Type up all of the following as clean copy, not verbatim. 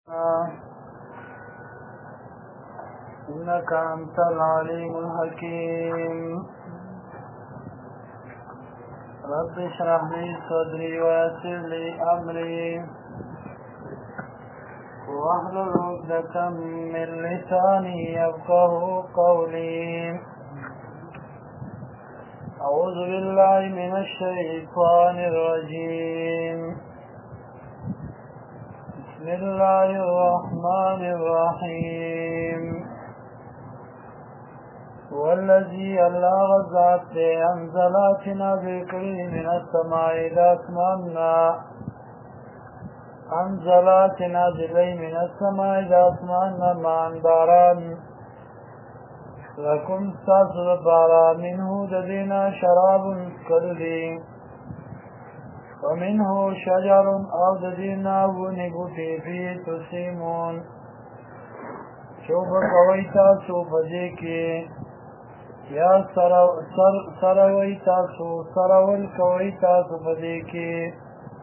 إنك أنت العليم الحكيم رب اشرح لي صدري ويسر لي أمري واحلل عقدة من لساني يفقه قولي. أعوذ بالله من الشيطان الرجيم. بسم الله الرحمن الرحيم. والذي الله غزات أنزلاتنا ذكري من السماء إلى أسماننا أنزلاتنا ذلي من السماء إلى أسماننا مع باران لكم ساسر بارا منه ددينا شراب كرلي ومنه شجر أو ددينا ونبتي فيه تسيمون شوف قويتا سوف ديكي یا سروی تاسو سرول کوي تاسو پدې کې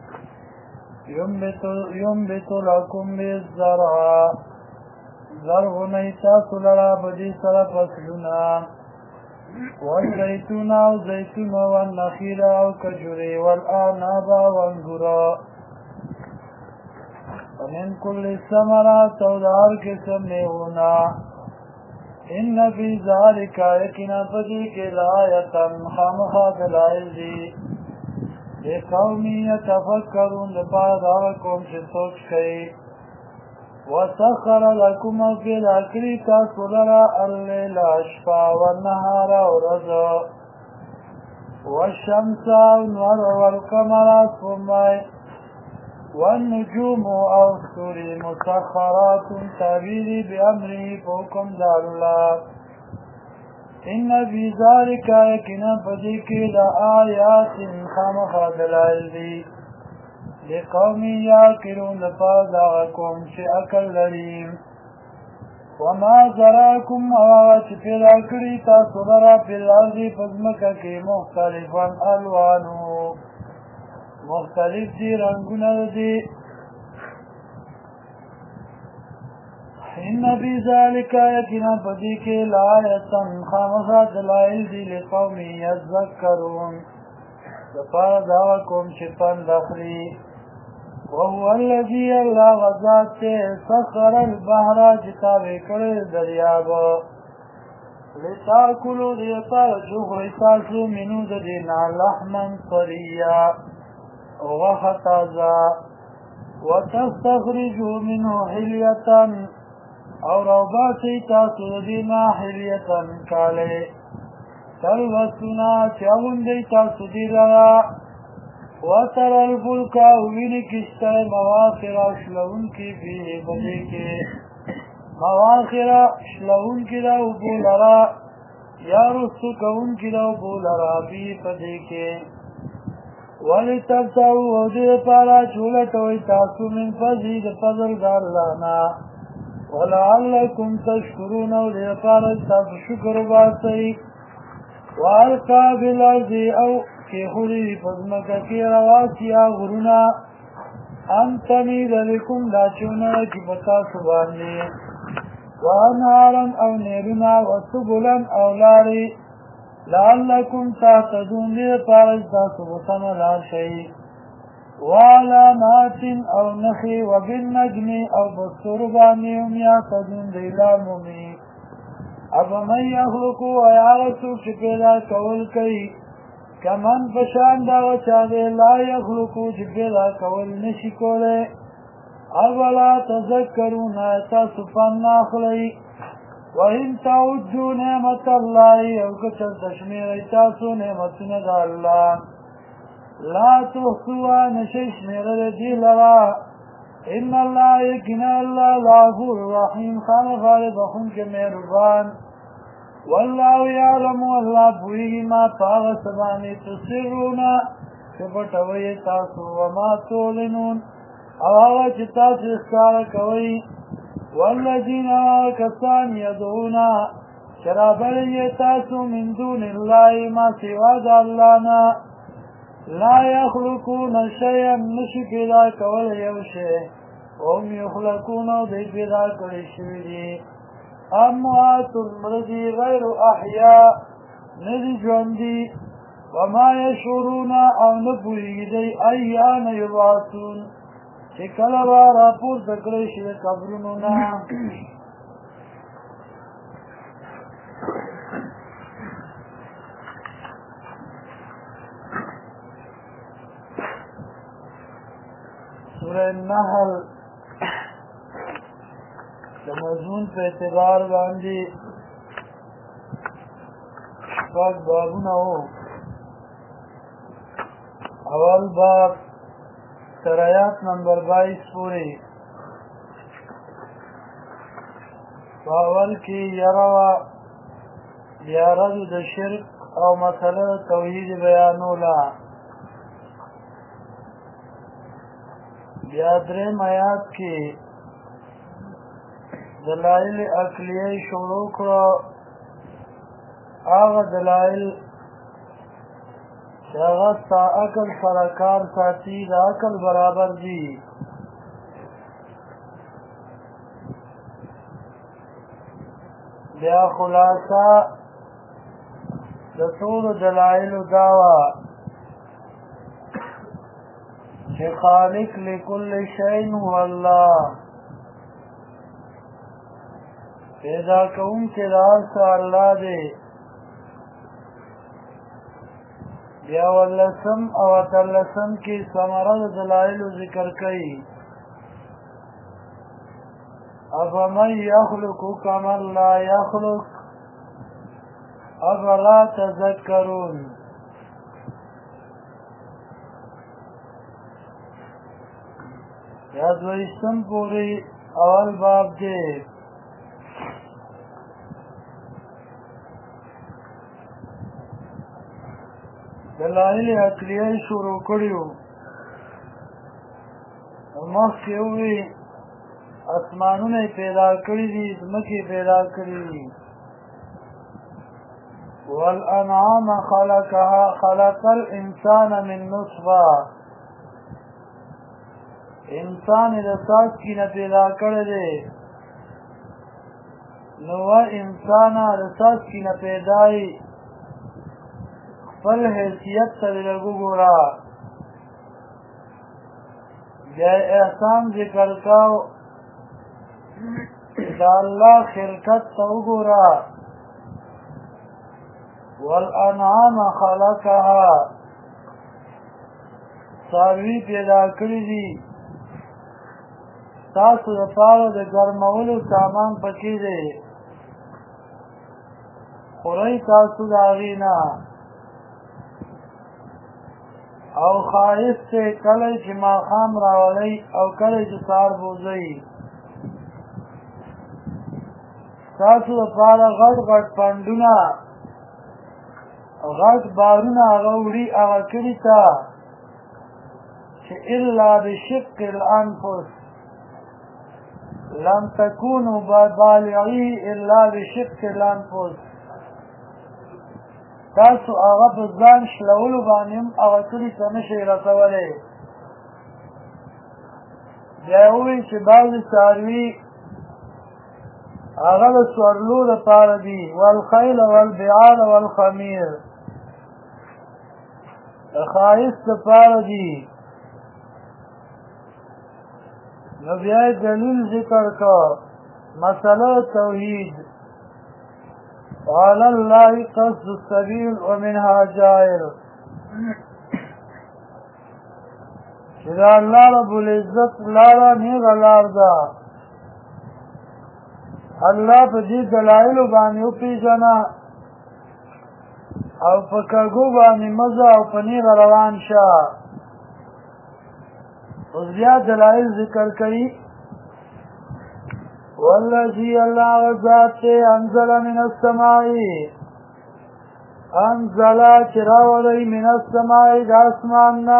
ينبت لكم بالزرع زرغنی تاسو لرا بدی سره فصلونه والزيتون او زيتون والنخيل او کجوري والأعناب وانګورا ومن كل الثمرات او دار قسم میوونه إن في ذلك يكنا فديك الآية خامخا دلائل دي لقوم يتفكرون لبعضكم شسوك شيء وسخر لكم في الأكل تاسولر الليل أشفا والنهار ورزا والشمس والنور والقمر ثم والنجوم أو السور مسخرات تابيري بأمره فوقم دار الله إن في ذلك يكنا فديك لآيات خامخا دلائل لقوم يأكلون لفاظعكم شأكل لريم وما زراكم أوات في الأكل تصدر في الأرض فزمكك مختلفا ألوانه مختلف دي رنگونه دي. إن في ذلك يكنا فديك لآية خامخا دلائل دي لقوم يذكرون لفار دعوكم شفان دخلي وهو الذي الله غزات سخر البحر جتابه كل درياب لتاكلوا ليطار جوخ تاسو منو دينا لحما طريا وغفتازا وتستخرجوا منه حلية او روباتي تاسو دينا حلية كالي تلبسنا چاون دي تاسو ديرا وترى الفلك وينك اشتر مواخر شلون کی فيه بديك مواخر شلون کی دا وبولرا یا رسو کون کی دا وبولرا بي بديك ولتبتغوا وجه پارا چولتوي تاسو من فضل دار لانا ولعلكم تشكرون وجه پارا تاسو شکر باسي والقا بالارض او کی خودی فضمکا کی رواسیا غرونا ان تمید لکم داچونا کی بتا سبانی وانهارا او نیرونا وسبلا او لاری لعلكم تهتدون لپاره تاسو وسمه لار شئ وعلامات او نخي وبالنجم او بستر باندې هم یهتدون دی لار مومي افمن یخلق ویعرسو چې پیدا کول کوي کمن پشان دا وچا دی لا یخلقو چې پیدا کول نشي کولی اولا تذکرون تاسو پند ناخلی وَإِن تَعُدُّوا نِعْمَةَ اللَّهِ او کچر تشمیر تاسو نعمتنا دا اللہ لا تحصوا نشی شمیر دی لرا ان اللہ یکنا اللہ لغفور رحیم خان غالب خون کے مہربان واللہ یعلم واللہ پوئی ما پاغ سبانی تسرونا کپٹوئی تاسو وما تولنون او آغا چی تاسو اخکار کوئی والذین کسان یدعونا شرابلی تاسو من دون اللہ ما سواد اللہنا لا یخلقون شیئا نشی پیدا کول یوشے وهم یخلقون او دی پیدا کړی شوي دي اموات مردي غیر احیاء ندي ژوندي وما یشعرون او نه پوهېږي دی ایان یبعثون چې کله به راپورته کړی شي د قبرونو نه سورہ النحل د مضمون په اعتبار باندې شپږ بابونه وو اول باب تر آیات نمبر 22 پورې په اول کې یاره د شرک او مسله توحید بیانوله بیا دریم آیات کې دلائل عقلیه شروع کړو هغه دلائل چې هغه ستا عقل سره کار ساتي د عقل برابر دي بیا خلاصه د ټولو دلائلو دا وه چې خالق لكل شيء هو الله پیدا کوونکی د هر څه الله دی بیا ولسم او اتلسم کې ثمره د دلایلو ذکر کوي افمن یخلق کمن لا یخلق افلا تذکرون یا دویستم پوری اول باب دی دلائل عقلیه شروع کړیو مخکې وی اسمانونه پیدا کړي دي ځمکې پیدا کړي دي والانعام خلقها خلق الانسان من نطفه انسان د څاڅکي نه پیدا کړی دی نو انسان د څاڅکي نه پیدای خپل حیثیت ته لږ وګوره بیا احسان ذکر کاو د الله خلقت ته وګوره والانعام خلقها څاروي پیدا کړي دي تاسو لپاره د ګرمولو سامان پکې دی خورئ تاسو د هغې نه او ښایست دی کله چې ماښام راولئ او کله چې سهار بوځئ تاسو لپاره غټ غټ پنډونه غټ بارونه هغه وړي هغه کلي ته چې الا بشق الانفس لم تكونوا بالغيه الا بشق الانفس تاسو هغه په ځان شلولو باندې هم هغه کلي ته نشئ رسولی بیا یې وویل چې بعضې څاروي هغه د سورلو لپاره دي والخیل والبعال والخمیر د ښایست لپاره دي نو بیا یې دلیل ذکر کړ مسله توحید وعلى الله قصد السبيل ومنها جائر چې دا الله رب العزت لاره نیغه لار ده الله په دې دلایلو باندې وپېژنه او په کږو باندې مزه او په نیغه روان شه اوس بیا دلایل ذکر کوي والذي الله ذات انزل من السماء انزل چراولی من السماء د اسماننا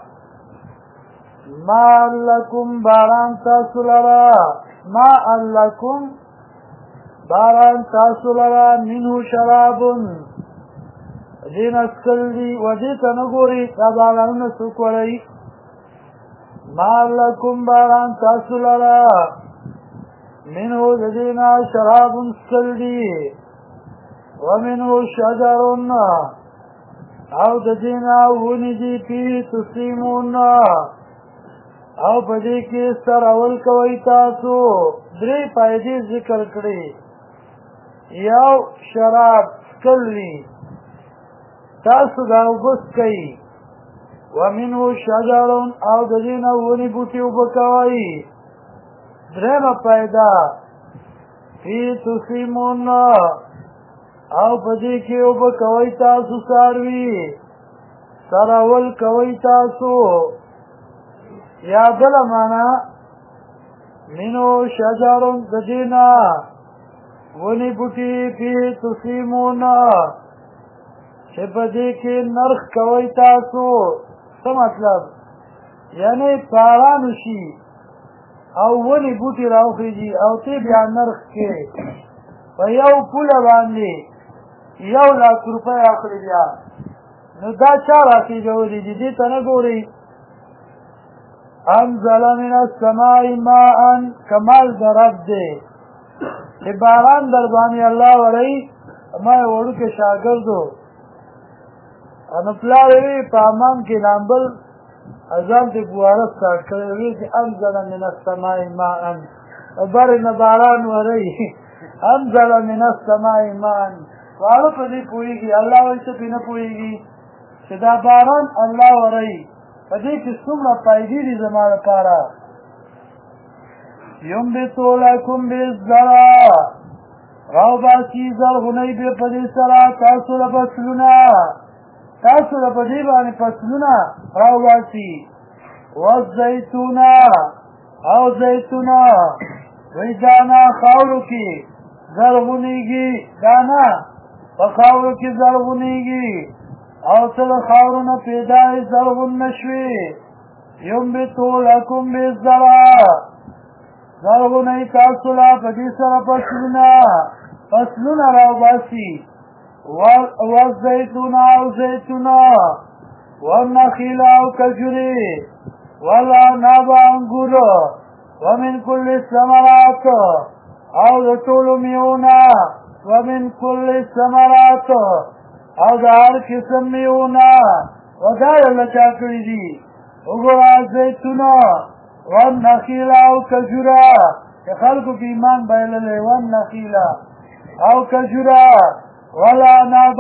ما لکم باران تاسو لرا ما لکم باران تاسو لرا منه شرابن دین اسکل دی و دیتا نگوری تا بارانون سکوری ما لکم باران تاسو لرا منه ددینا شراب سکل دی ومنه شجر او ددینا ونی دی پی تسیمون او پدې کې سر اول کوي تاسو درې فائدې ذکر کړې یو شراب کلی تاسو دا وګس کوي ومنه شجر او ددینا ونی بوټي وبکوي درېمه فائدہ فی تسیمون او پدې کې وبکوي تاسو ساروي سر اول کوي تاسو یا بل معنا منو شجر ددینا ونی بوټي پی تسیمون چې په دې کې نرخ کوي تاسو څه مطلب یعنی باران شي او ونی بوټي راوخیږي او ته بیا نرخ کې په یو پوله باندې 1,00,000 روپۍ اخلي بیا نو دا چا راخیږي دې ته نه ګوري انزل من السماء ماء کمال درب دے باران در بانی اللہ ورائی ما وڑو کے شاگردو انپلاوی پامان کی نامبل ازام تی بوارت ساٹ کروی تی انزل من السماء ماء بر نباران ورائی انزل من السماء ماء وارو پا دی پوئی گی اللہ ویسے پی نپوئی گی شدا باران اللہ ورائی پدې کې څومره فائدې دي زما لپاره ينبتو لكم بالزرع راو باسي زرغونی به پدې سره تاسو له فصلونه باندې فصلونه راو باسي والزيتون او زيتونه وی دانا خاورو کې زرغونیږي دانا په خاورو کې زرغونیږي او تل خاورونه پیدای زرغون نشوي ينبتو لكم بالزرع زرغونی تاسو لا په دې سره فصلونه راوباسي والزيتون او زيتونه والنخيل او کجوري والعنب انګور ومن كل الثمرات او د ټولو میوونه ومن كل الثمرات او دا هر قسم میوونه ودا الله چا کړی دي وګوره زيتونه والنخيل او کجوره چې خلکو په ایمان بایللې والنخيل او کجوره والعنب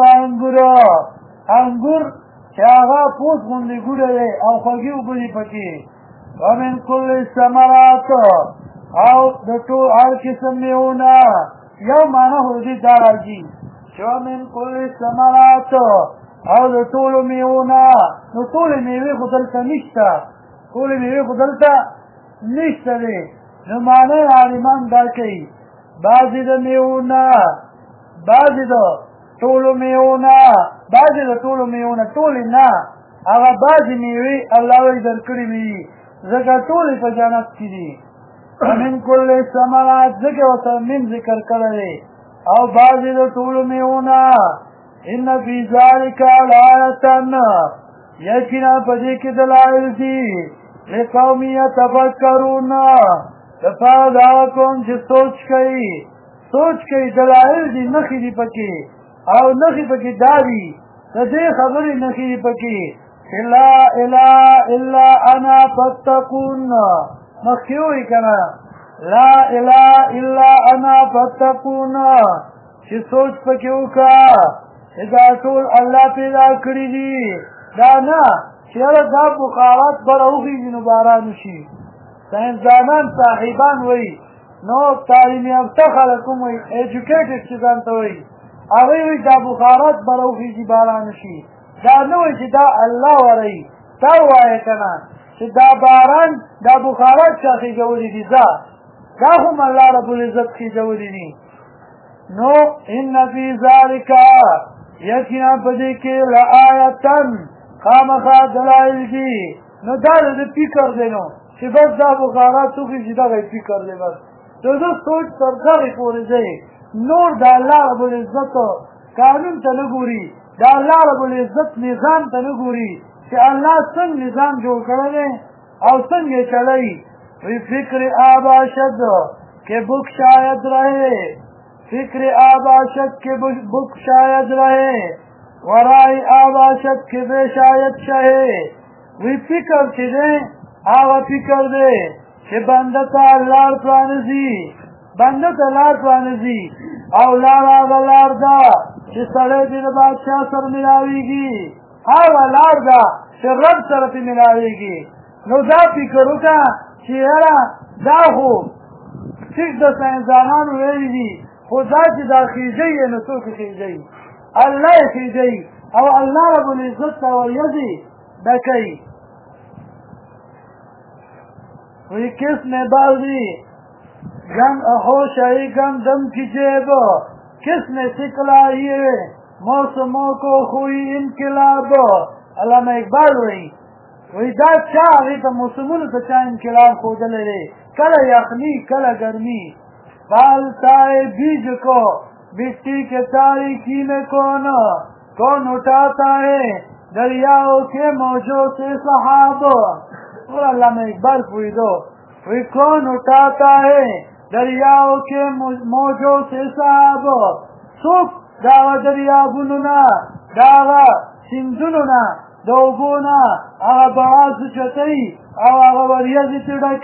انګور چې هغه پوس غوندې ګوره او خوږې اوبه دي پکې ومن كل الثمرات او د ټول هر قسم میوونه یو معنا هو دې دا راځي ومن كل الثمرات او د ټولو میوونه نو ټولې میوې خو دلته نشته دی نو معنی عالمان دا کوي بعضې د میوونه بعضې د ټولو میوونه ټولې نه هغه بعضې میوې الله وی درکړې وي ځکه ټولې په جنت کې دي ومن كل الثمرات ځکه ورته من ذکر کړی او بعضی د ټولو میوونه ان فی ذلک لآیة یقینا په دې کې دلایل دي لقوم یتفکرون دپاره د هغه قوم چې سوچ کوي دلایل دي نښې دي پکې او نښې پکې دا دي د دې خبرې نښې دي پکې لا اله الا انا فاتقون مخکې وایي که نه لا اله الا انا فاتقون چې سوچ پکې وکړه چې دا ټول الله پیدا کړي دي دا نه چې هله دا بخارات به راوخېږي نو باران وشي ساینسدانان صاحبان وایي نو تعلیم یافته خلک هم وایي ایجوکیټډ چې ځان ته وایي هغوی وایي دا بخارات به راوخېږي باران وشي دا نه وایي چې دا الله وروي تا ووایه که نه چې دا باران دا بخارات چا خېږولي دي دا هم الله رب العزت خېږولي دي نو ان فی ذلک یقینا په دې کې لآیة خامخا دلایل دي نو دا د فکر دی نو چې بس دا بخارات وخېږي دغه فکر دی بس د زه سوچ تر دغې پورې ځئ نور د الله رب العزت قانون ته نه ګوري د الله رب العزت نظام ته نه ګوري چې الله څنګه نظام جوړ کړی دی او څنګه چلئی وی فکر آباشد کہ بک شاید رہے فکر آباشد کے بک شاید رہے ورائی آباشد کے بے شاید شہے وی فکر چی دے آغا فکر دے کہ بندتا لار پرانزی بندتا لار پرانزی او لار آغا لار دا چی سڑے دن بادشاہ سر ملاوی گی آغا لار دا چی رب سر پی ملاوی گی نو دا فکرو کا چی یرا دا خو چک دا سائنزانان ویلی دی خدا چی دا خیجی نو تو کی خیجی اللہ خیجی او اللہ رب العزت تا وریدی دکی وی کس نے بازی گن اخوشائی گن دم کی جیب کس نے سکلائی موسموں کو خوئی انقلاب علامہ اقبال وی دا چاہ غی تا موسمون تا چاہ انقلاب خودلے رے کل یخنی کل گرمی پالتائے بیج کو مٹی کے تاریکی میں کون اٹھاتا ہے دریاؤں کے موجوں سے صحاب اور علامہ اقبال پوئی دو وی کون اٹھاتا ہے دریاؤں کے موجوں سے صحاب سوک داغا دریابوننا داغا سندوننا دوبونا آغا باز چتی او آغا وریزی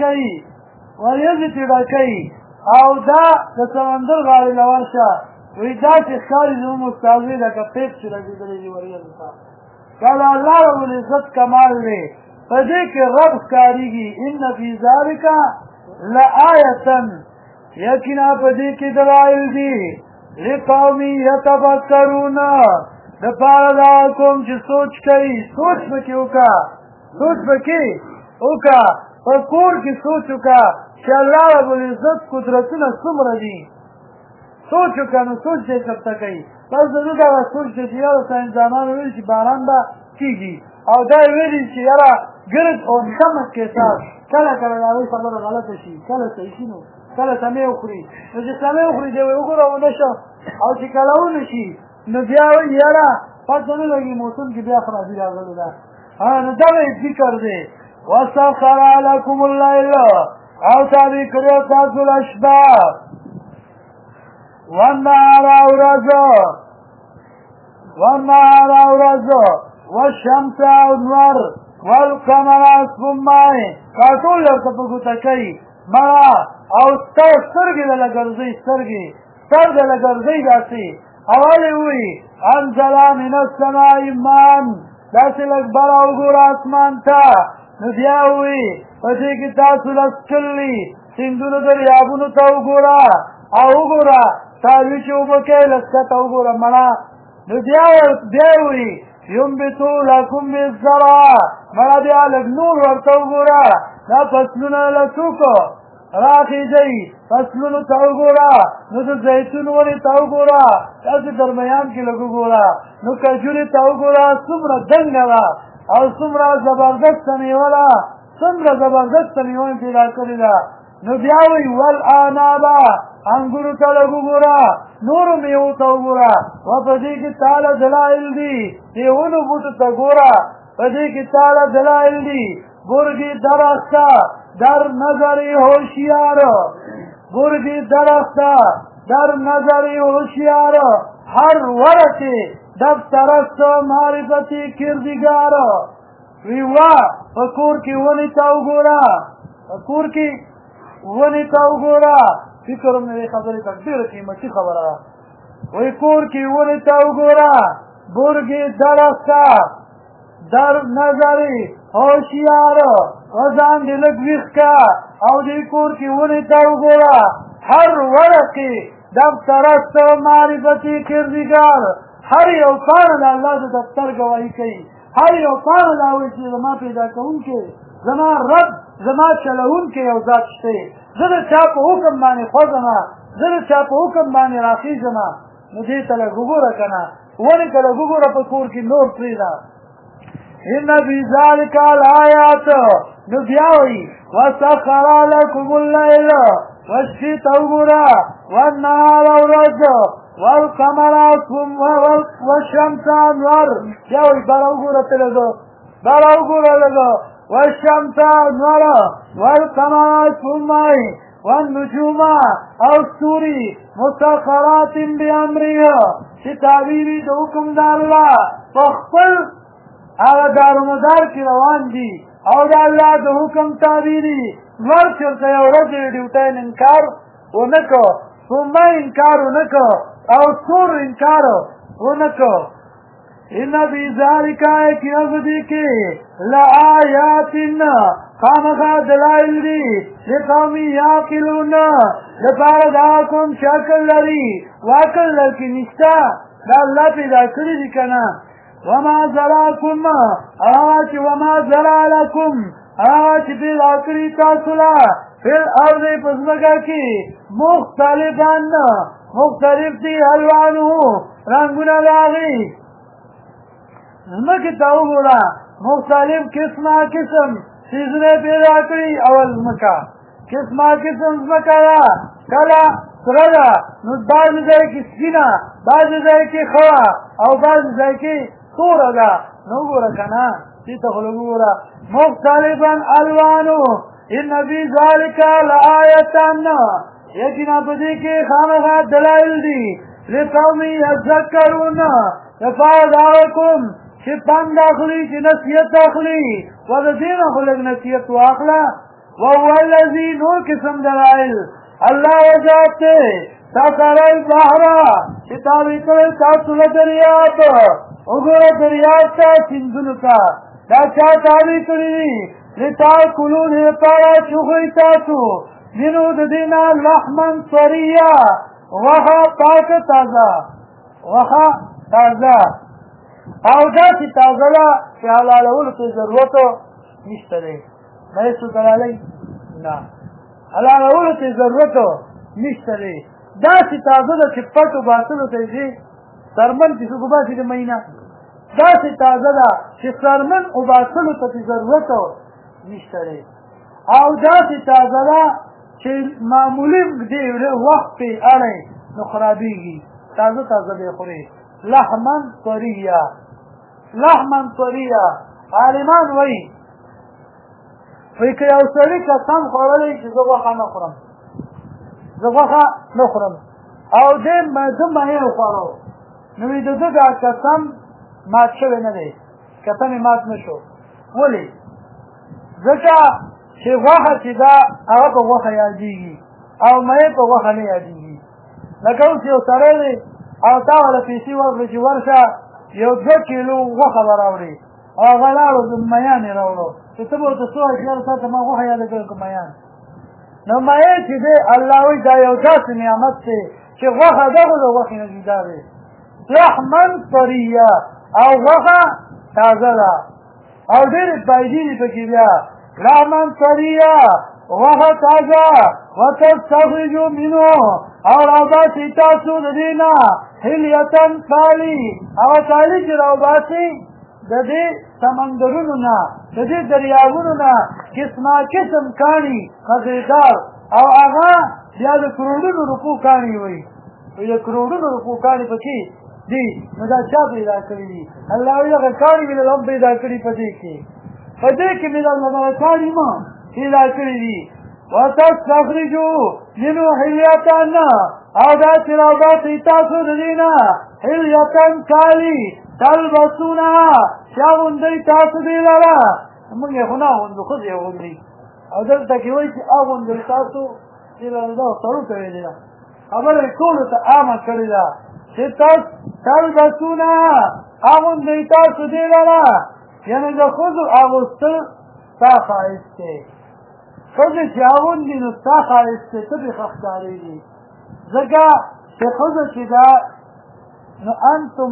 تیڑکی او دا سمندر غاری لورشا وی دا چی خاری زمون مستازوی دا که پیپ چی لگی دلی دی وریزی تا کالا اللہ رب العزت کمال لے فدے کے رب کاری گی ان فی ذالکا لآیتن یقینا فدے کی دلائل دی لقومی یتفکرون دپارا دا کوم چی سوچ کئی سوچ بکی اوکا فکور کی سوچ اوکا چی اللہ رب العزت قدرتنا سمر دی سوچ اوکا نو سوچ دے کرتا کئی بس دو دا سوچ دے چی یارا سائنزانان ویل چی باران با کی گی او دا ویلی چی یارا گرد او شمس کے ساتھ کلا داوی خبر غلط شی کلا سیشنو کلا سمی اخری نو چی سمی اخری دے وی اگر او نشا او چی کلا او نشی نو بیاوی یارا پس نو لگی موسم کی بیا خرابی راغلو دا نو دا وی ذکر دے وَسَخَرَ لَكُمُ اللَّيْلَ او تابی کریو تاسو الاشباب والنهار اورز والشمس انور والقمر اسفمائی کارٹون لرکا پکو تکی مرا او سترگی دلگرزی سر دلگرزی داسی اولی ہوئی انزلا من السمائی مان داسی لگ برا اگور آسمان تا ندیا ہوئی پتی کی تاسو لسکلی سندونو دریابونو تا اگورا تاوی چی اوبکے لسکا تا اگورا منا ندیا ہوئی ینبتو لکم بالزرع منا دیا لگ نور ورطا اگورا نا فصلونا لسوکو راخی جئی فصلونو تا اگورا نو دا زیتون وری تا اگورا تاسی درمیان کی لگو گورا نو کجوری تا اگورا سمرا دنگا او سمرا زبردست میولا سمرا زبردست میولا پیدا کردہ نو بیاوی والآنابا انگورو تا لگو گورا نورو میو تا گورا و پدی کی تالا دلائل دی دیونو بوتو تا گورا پدی کی تالا دلائل دی برگی درختا در نظری ہوشیار برگی درختا در نظری ہوشیار ہر ورقی دفترست معرفتی کردگار ویوا فکور کی ونی تاو گورا فکر میرے خبری تقدیر قیمتی خبر آ وی کور کی ونی تاو گورا برگی درختا در نظری ہوشیار وزان دلک ویخکا او دی کور کی ونی تاو گورا ہر ورقی دفترست معرفتی کردگار ہر یو کار دا اللہ دا دفتر گواہی کئی ہر یو کار دا ہوئی چیز زما پیدا کون کے زما رب زما چلون کے یو ذات شتے زر چاپ حکم بانی خوزما زر چاپ حکم بانی راقی زما مجھے تلہ گگورا کنا ونی تلہ گگورا پکور کی نور پریدا ان فی ذالک الآیات نبیاوی وسخر لکم اللیل وشفی تاوگورا والنهار اورز والقمر والشمس انور یاوی براو گورا تلگو والشمس نور والقمر سمي والنجوم او ستوري مسخرات بأمره چې تعبیری د حکم د الله په خپل هغه دارومدار کې روان دي او د الله د حکم تعبیری نور چېرته یو ورځ د ډیوټین انکار ونه کو سمه انکار ونه کو او ستور انکار ونه کو ان فی ذلک یقیناً کې لآیات خامخا دلائل دي لقوم یعقلون لپاره دا کوم چې عقل لري وعقل لري نشته دا الله پیدا کړي دي که نه وما ذراکم وما ذرا لکم هغه چې پیدا کړي تاسو له فی الارض په ځمکه کې مختلف دي الوانه رنګونه د هغې ځمکې ته وګوره مختلف قسمه قسم چیزونه پیدا کړي اول ځمکه قسمه قسم ځمکه ده کله سره ده نو بعضې ځای کې سپینه بعضې ځای کې خړه او بعضې ځای کې توره ده نو وګوره که نه دې ته خو لږ وګوره مختلفا الوانو ان فی ذلک لآیة یقینا په دې کې خامخا دلایل دي لقوم یذکرون لپاره د هغه قوم چې پند اخلي چې نصیحت اخلي و د دې نه خو لږ نصیحت واخله وهو الذي نور قسم دلایل الله وجات دی سخر البحر چې تابع کړی تاسو له دریاب وګوره دریاب ته سیندونو ته دا چا تابع کړي دي لتاکلوا لپاره چې وخورئ تاسو منو د دې نه لحما طریا غوښه پاکه تازه غوښه تازه او داسې تازه ده چې حلالولو ته ضرورت نشته دی نه یې څوک حلالوي نه حلالولو ته ضرورت نشته دی داسې تازه ده چې پټ وباسلو ته ځي څرمن چې څوک وباسي د مهینه داسې تازه ده چې څرمن وباسلو ته ضرورت نشته دی او داسې تازه ده چې معمولي وخت پې اړی نو خرابېږي تازه تازه دی خورې لحما طریا لحما طریا عالمان وایي که یو سړي قسم خوړلی چې زه غوښه نه خورم زه غوښه نه خورم او دې ده مهین وخوړو نو د ده دا قسم مات شوی نه دی قسم یې مات نه شو ولې ځکه چې غوښه چې ده هغه په غوښه یادېږي او مهی په غوښه نه یادېږي لکه اوس یو سړی دی او تا وله پیسې ورکړې چې ورشه یو 2 کیلو غوښه به راوړې او هغه لاړو میان یې راوړو چې ته به ورته څه وایې چې یاره تا ته ما غوښه یاده کړې که میان نو مایې چې دی الله وایي دا یو داسې نعمت دی چې غوښه دغه د غوښې نه جدا دی لحما طریا او غوښه تازه ده او ډېرې فایدې دي پکې بیا لحما طریا غوښه تازه وتستخرجوا منه او راوباسئ تاسو د دې نه حلیة کالي او کالي چې راوباسئ د دې سمندرونو نه د دې دریابونو نه قسمه قسم کاڼي خزېدار او هغه بیا د کروڑونو روپو کاڼي وایي د کروڑونو روپو کاڼي پکې دي نو دا چا پیدا کړي دي الله وایي هغه کاڼي مې هم پیدا کړي په دې کې مې الله کاڼي ما پیدا کړي دي وتستخرجوا منه حلیة او دا چې راوباسئ تاسو د دې نه حلیة کالي تلبسونها چې اغوندئ تاسو دې لره موږ یې خو نه اغوندو ښځې اغوندي او دلته کې وایي چې اغوندئ تاسو دې لره دا سړو ته ویلې ده خبره یې ټولو ته عامه کړې ده چې تلبسونها اغوندئ تاسو دې لره یعنې د ښځو اغوستل ستا ښایست دی ښځې چې اغوندي نو ستا ښایست دی ته پرې ښه ښکارېږي ځکه چې ښځه چې ده نو انتم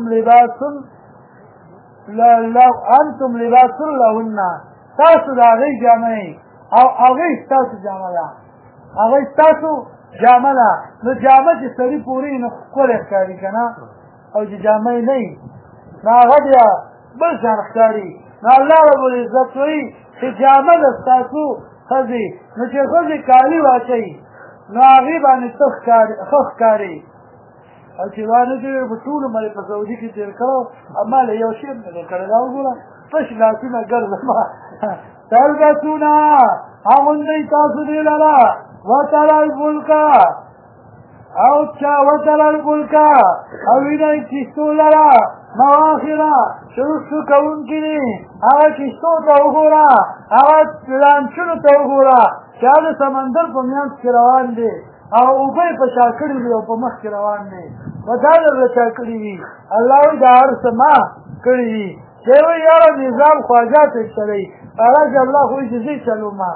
لباس لهن تاسو د هغې جامه یې او هغې ستاسو جامه ده هغې ستاسو جامه ده نو جامه چې سړي پورې نو ښکلی ښکاري که نه او چې جامه یې نه وي نو هغه بیا بل شان ښکاري نو الله ربالعزت وایي چې جامه ده ستاسو ښځې نو چې ښځې کالي واچوي نو هغې باندې ښه ښکاري او چې وانه دې په ټول مې په سعودي کې تیر کړو اما له یو شی نه کړل دا وګوره پښ لاسونه ګرځما تلبسونا اوندې تاسو دې لرا وترى الفلك او چا وترى الفلك او دې کیستو لرا مواخرا شروع کوون کړي هغه کیستو ته وګوره هغه پلانچونو ته وګوره چې د سمندر په میانځ کې روان دي او اوبه په شا کړي دي او په مخ کې روان دي ودا له چا کړي دي الله دا هر سما کړي دي چې وی یاره نظام خواجات چلی هغه الله خو دې چلو ما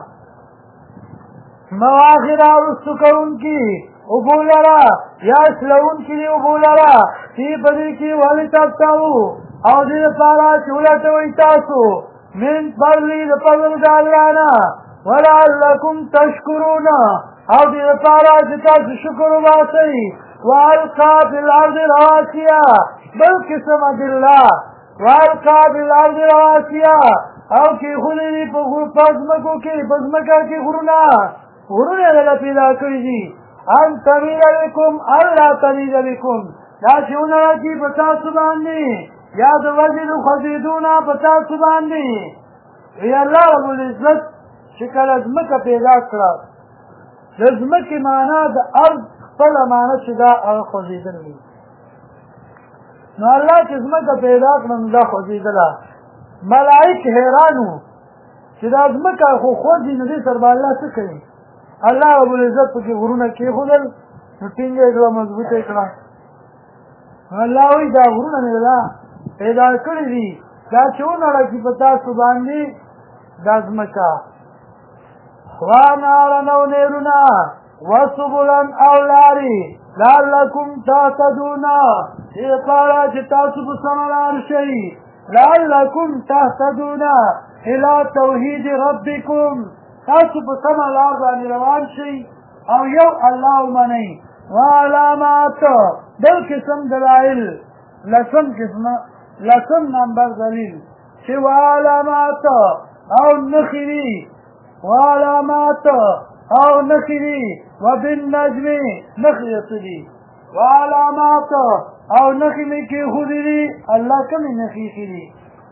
مواخر ورستو کوون کی وبولرا یا اسلون کی وبولرا تی بدی کی والی تاسو او دې لپاره چولته وي تاسو من برلی د پرل دالانا ولعلکم تشکرون او دې لپاره چې تاسو شکر وباسئ والقا فی الارض رواسیا بل قسم الله والقا فی الارض رواسیا او کې خلې په پزمکو کې پزمکا کې غرونه له پیدا کړی دي ان تمیل علیکم الله تمیل علیکم دا شونه چې په تاسو باندې یا د وجد خزیدونه په تاسو باندې ای الله رب العزت چې کله ځمکه پیدا کړه د ځمکې معنا د ارض خپل معنا چې دا خزیدل دي نو الله چې ځمکه پیدا کړه دا خزیدله ملائک حیرانو چې دا ځمکه خو خوځي نه دي سر به الله څه کوي الله رب العزت پکې غرونه کېښودل نو ټینګه یې کړه مضبوطه یې کړه الله وایي دا غرونه مې دا پیدا کړي دي دا چې ونړه چې په تاسو باندې دا ځمکه وانارن او نیرونه وسبلن او لارې لعلکم تهتدون دې لپاره چې تاسو په سمه لار شئ لعلکم تهتدون الى توحید ربکم تاسو په سمه لار باندې روان شئ او یو الله ومنئ وعلامات بل قسم دلائل لسم نمبر دلیل چې وعلامات او نخری وعلامات او نخری وبالنجم نخری صدی وعلامات او نخری کی خودی الله کمی نخری خری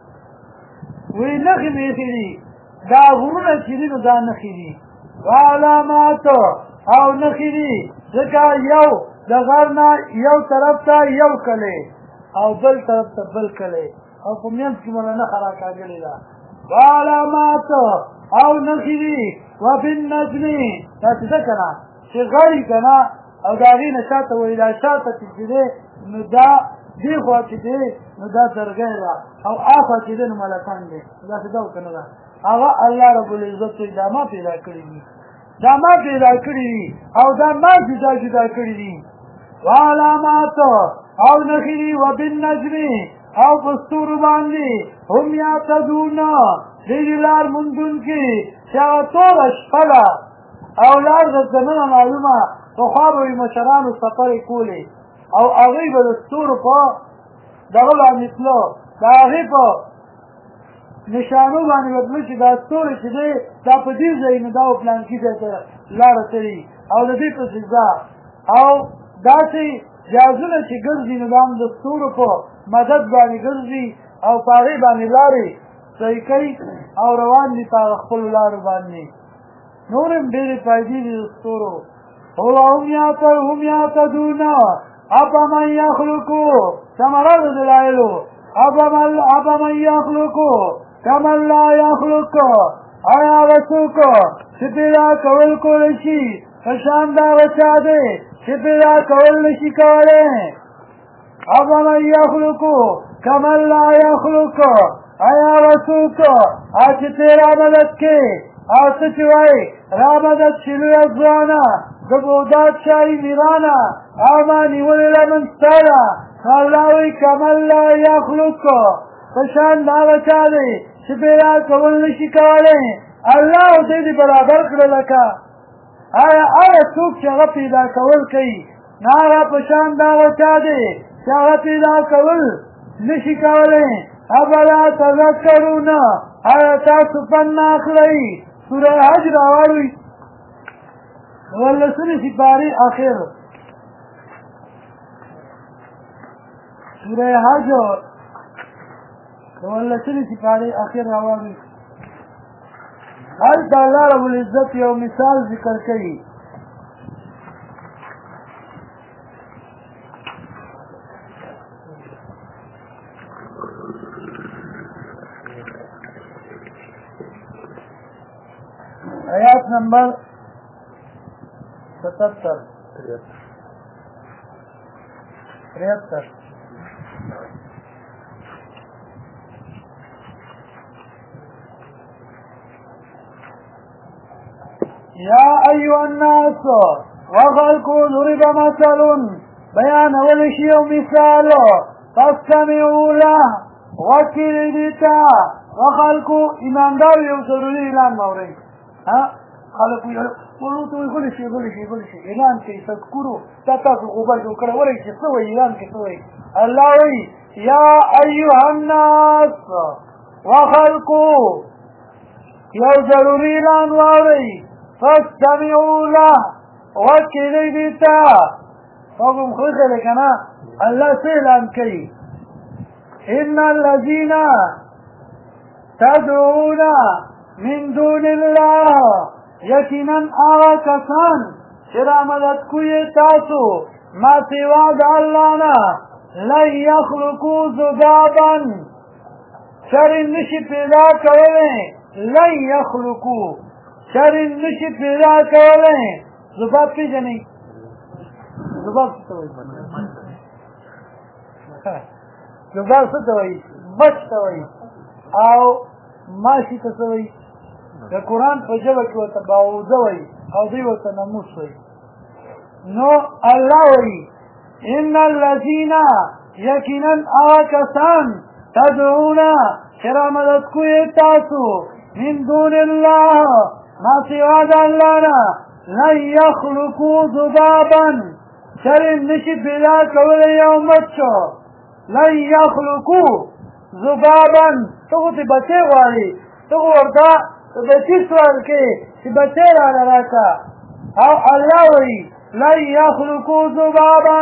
وی نخری خری دا غرونه چې دي نو دا نښې دي وعلامات او نښې دي ځکه یو د غر نه یو طرف ته یو کلی او بل طرف ته بل کلی او په منځ کې مو نښه راکاږلې ده وعلامات او نښې دي وبالنجم داسې ده که نه چې غړي که نه او د هغې نه شاته وایي دا شاته چې دی نو دا دې خوا چې دی نو دا درګۍ ده او هاخوا چې دی نو ملکان دی داسې ده او که نه ده هغه الله رب العزت دا ما پیدا کړی دي دا ما پیدا کړی دي او دا ما جدا کړی دي وعلامات او نخری وبالنجم او بستور باندې هم یعتدون دې لار مندون کې چې تور شپه او لار د زمانه معلومه خو به مشرانو سفر کولی او هغه به د ستورو په دغه باندې تلو د هغې په نشانو باندې بدلو چې دا ستوري چې دی دا په دې ځای نه دا پلانکي ځای ته لاره تلي او د دې پسې ځه او داسې جهازونه چې ګرځي نو دا هم د ستورو په مدد باندې ګرځي او په هغې باندې لارې صحیح کوي او روان دي په هغه خپلو لارو باندې نور هم ډېرې فایدې دي د ستورو هم یعتدون افمن یخلقو ثمره د دلایلو افمن یخلقو کمن لا یخلق آیا وڅوک چې پیدا کول کولی شي په شان د هغه چا دی چې پیدا کول نشي کولی افمن یخلقو کمن لا یخلق آیا وڅوک چې ته رامدد کې او څه چې وایي رامدد شي لویه ځوانه د بغداد شاهي میرانه او ما نیولې لمن ستا ده الله وایي کمن لا یخلق په شان د هغه چا دی چې پیدا کول نشي کولی الله دې دې برابر کړه لکه آیا هغه څوک چې هغه پیدا کول کوي نه هغه په شان د هغه چا دی چې هغه پیدا کول نشي کولی افلا تذکرون آیا تاسو پند نه اخلئ سوره حج راواړئ ولسمې سپارې اخر سوره حج د 14 سپارې اخر راوړي. هلته الله رب العزت یو مثال ذکر کوي. آیات نمبر 77 73 یا ایها الناس وخلقوا ضرب مثل بیان ولشی و مثال فاستمعوا له وکیل دیتا وخلقوا ایماندار یو ضروری اعلان موري خلق ویلو ورو ته غلی شي اعلان کوي تذکرو تاسو غوبه جوړ کړه ورې چې څه وایي اعلان کې څه وایي الله وایي یا ایها الناس وخلقوا یو ضروری اعلان واورئ فاستمعوا له وکیلی دیتا فاقم خوشه لکنه الله سے اعلان کوي ان الذین تدعون من دون الله یقینا آغا کسان چرا مدد کوئی تاسو ما سوا د الله نه لن یخلقوا ذبابا شر نشي پیدا کولی لن یخلقوا شر نشي پیدا کولی ذباب پیژنئ ذباب څه ته وایي ذباب څه ته وایي مچ ته وایي او ماشي ته څه وایي د قرآن په ژبه کې ورته باوزه وایي او دوی ورته ناموس وایي نو الله وایي ان الذین یقینا هغه کسان تدعون چې را مدد کوئ تاسو من دون الله ما سوا د الله نه لن یخلقوا ذبابا شر نشي پیدا کولی یو مچو لن یخلقوا ذبابا ته خو ته بچی غواړې ته خو ورته بچی سوال کوې چې بچی راله راکړه او الله وایي لن یخلقوا ذبابا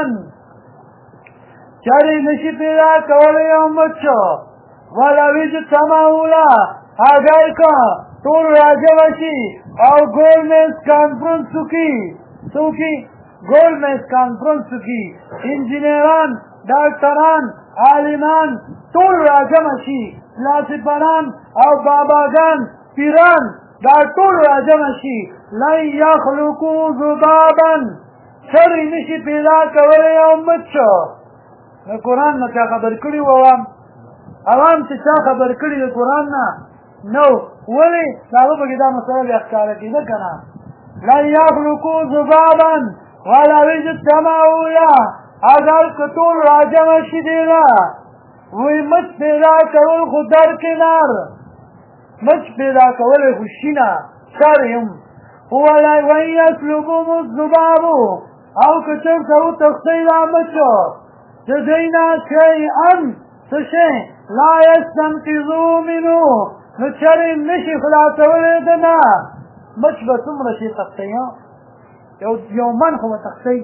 شر نشي پیدا کولی یو مچو ولو اجتمعوا له اگر که ټول راجمع شي او ګولمنس کانفرنس وکړي څه وکړي ګولمنس کانفرنس وکړي انجینران ډاکټران عالمان ټول راجمع شي فلاسفران او باباګان پیران دا ټول راجمع شي لن یخلقوا ذبابا شر نشي پیدا کولی یو مچو د قرآن نه چا خبر کړي و عوام چې چا خبر کړي د قرآن نه نو ولې د هغه پکې دا مسله بیا ښکاره کېده که نه لن یخلقوا ذبابا ولو اجتمعوا له اگر که ټول راجمع شي دې نه وایي مچ پیدا کول خو درکنار مچ پیدا کول خو شینه شر یم وان یسلبهم الذباب او که چېرته وتښتئ دا مچو د دوی نه شیئا څه شی لا یستنقذوا منه نو چرې نشي خلاصولی ده نه مچ به څومره شي تښتئ یو من خو به تښتئ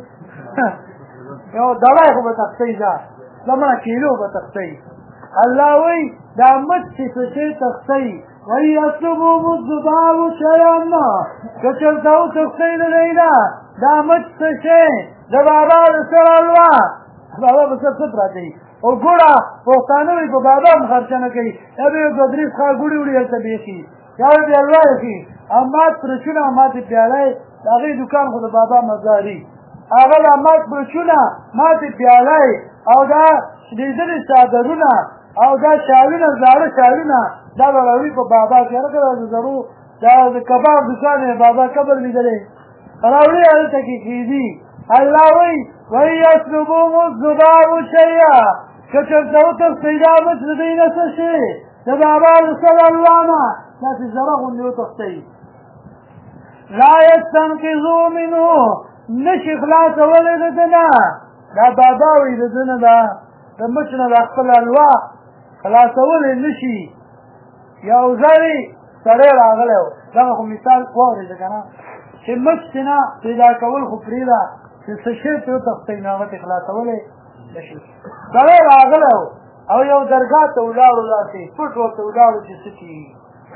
یو دوائی خو به تښتئ ده لمنه کیلو به تښتئ الله وایي دا مچ چې څه شی تښتئ وایي یسلبهم الذباب شیئا که چېرته وتښتئ د دوی نه دا مچ څه شی د بابا د سر حلوا بابا به څه پراته او ګوړه پښتانه وایي په بابا هم خرچه نه کوي یا به یې دوه درې څخه ګوړې وړي هلته بیخي یا به بیا حلوا ایښي او مات برچونه او ماتې پیالی د هغې دوکان خو د بابا مزاري هغه دا مات برچونه ماتې پیالی او دا شلېدلې څادرونه او دا شالونه زاړه شالونه دا به راوړي په بابا کې هلکه دا د زرو دا د کباب دوکان یې بابا قبر لیدلی راوړي هلته کې کېدي الله وایي وان یسلبهم الذباب شیئا که چېرته وتښتئ دا مچ د دوی نه څه شي د بابا د سر حلوا نه داسې زره غوندې وتښتئ لا یستنقذوا منه نشي خلاصولی د ده نه دا بابا وایي د ده نه د مچ نه دا خپل حلوا خلاصولی نشي یو ځلې سړی راغلی و دغه خو مثال واورېده که نه چې مچ چې نه پیدا کول خو پرېږده چې څه شی پرې وتښتئ نو هغه ترې خلاصولی نشي سړی راغلی او یو درګاه ته ولاړو داسې پټ ورته ولاړو چې څه کېږي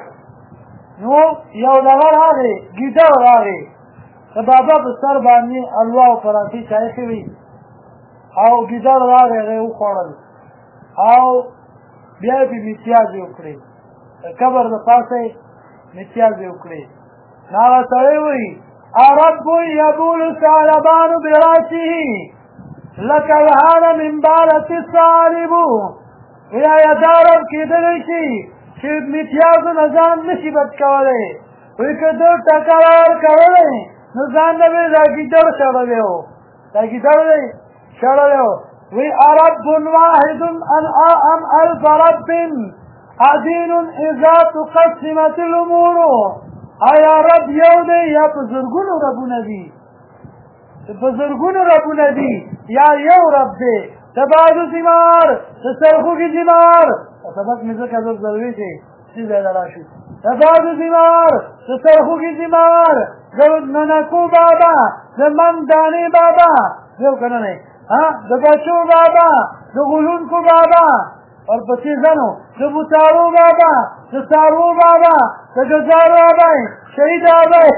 نو یو دغه راغی ګیدړ راغی د بابا په سر باندې الوا او پراټې چایښې وي او ګیدړ راغی هغه یې وخوړل او بیا یې پې متیازې وکړې د قبر د پاسه یې متیازې وکړې نو هغه سړی وایي رب یبول ثعلبان براسه لك الهان من بالة الصالب ویا دا رب کېدلی شي چې متیازو نه ځان نشي بد کولی وایي که ده ټکرار کولی نو ځان نه به دا ګیدړ شړلی و دا ګیدړ دی شړلی و وی رب واحد ام الف رب عدین اذا تقسمت الامور آیا رب یو دی یا په زرګونو ربونه دي په زرګونو ربونه دي یا یو رب دی د بازو زمار د سرخوږي زمار سبق مې ځکه زر ضروري دی چې ځای ته راشي د بازو زمار د سرخوږي زمار د ننکو بابا د مندانې بابا یو که نه دی د بچو بابا د غلونکو بابا ورپسې ځنو د بوتارو بابا د سارو بابا د ګزارو ابی شهید ابی